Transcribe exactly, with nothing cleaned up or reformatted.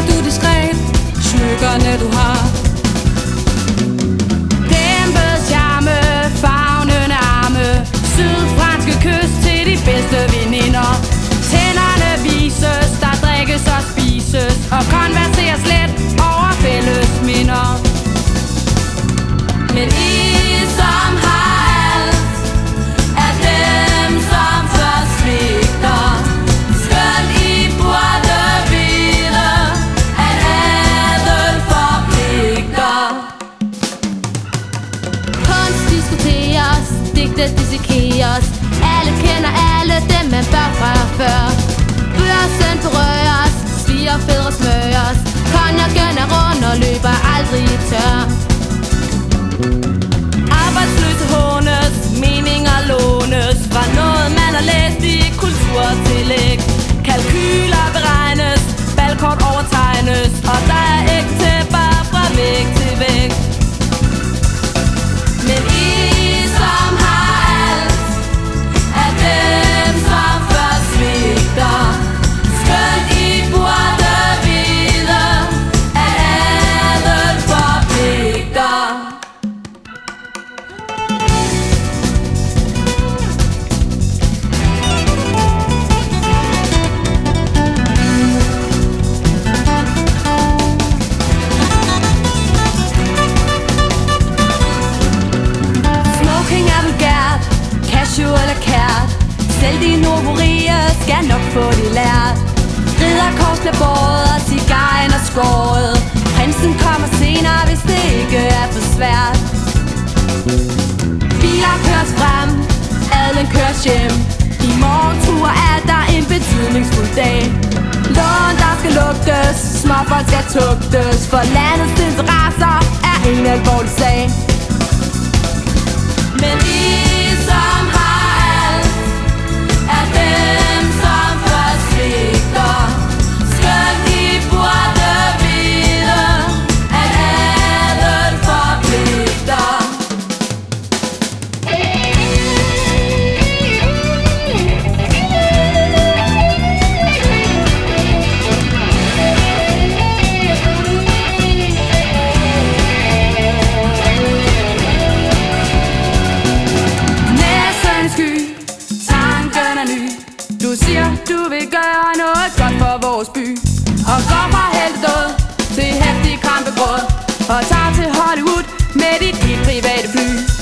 du diskret smykkerne du har. Dæmpet charme, favnende arme, sydfranske kys til de bedste veninder. Tænderne vises, der drikkes og spises, og konverseres let over fælles minder. Men I som har alt, er dem som først svigter. Skønt I burde vide, at adel forpligter. Kunst diskuteres, digte dissekeres, alle kender alle dem man bør fra før. Børsen berøres, svigerfædre smøres, konjakken er rund og løber aldrig tør. Arbejdsløse hånes, meninger lånes, var noget man har læst i kulturtillæg. Kalkyler beregnes, balkort overtegnes, og der er ægtepar fra væg til væg. Men I som har alt, er dem som først svigter. Skønt I burde vide, at adel forpligter. Smoking er vulgært, casual er kært, selv de novorie skal nok få det lært. Ridderkors bliver båret, og cigaren er skåret. Prinsen kommer senere, hvis det ikke er for svært. Biler køres frem, adelen køres hjem. I morgen tur er der en betydningsfuld dag. Lån der skal lugtes, småfolk skal tugtes, for landets interesser er ingen alvorlig sag. Men I som har alt, er dem som først svigter. Skønt I burde vide, at adel forpligter. Næsen sky, tanken er ny. Du siger du vil gøre noget godt for vores by, og går fra heltedød til heftig krampegråd, og tager til Hollywood med dit helt private fly.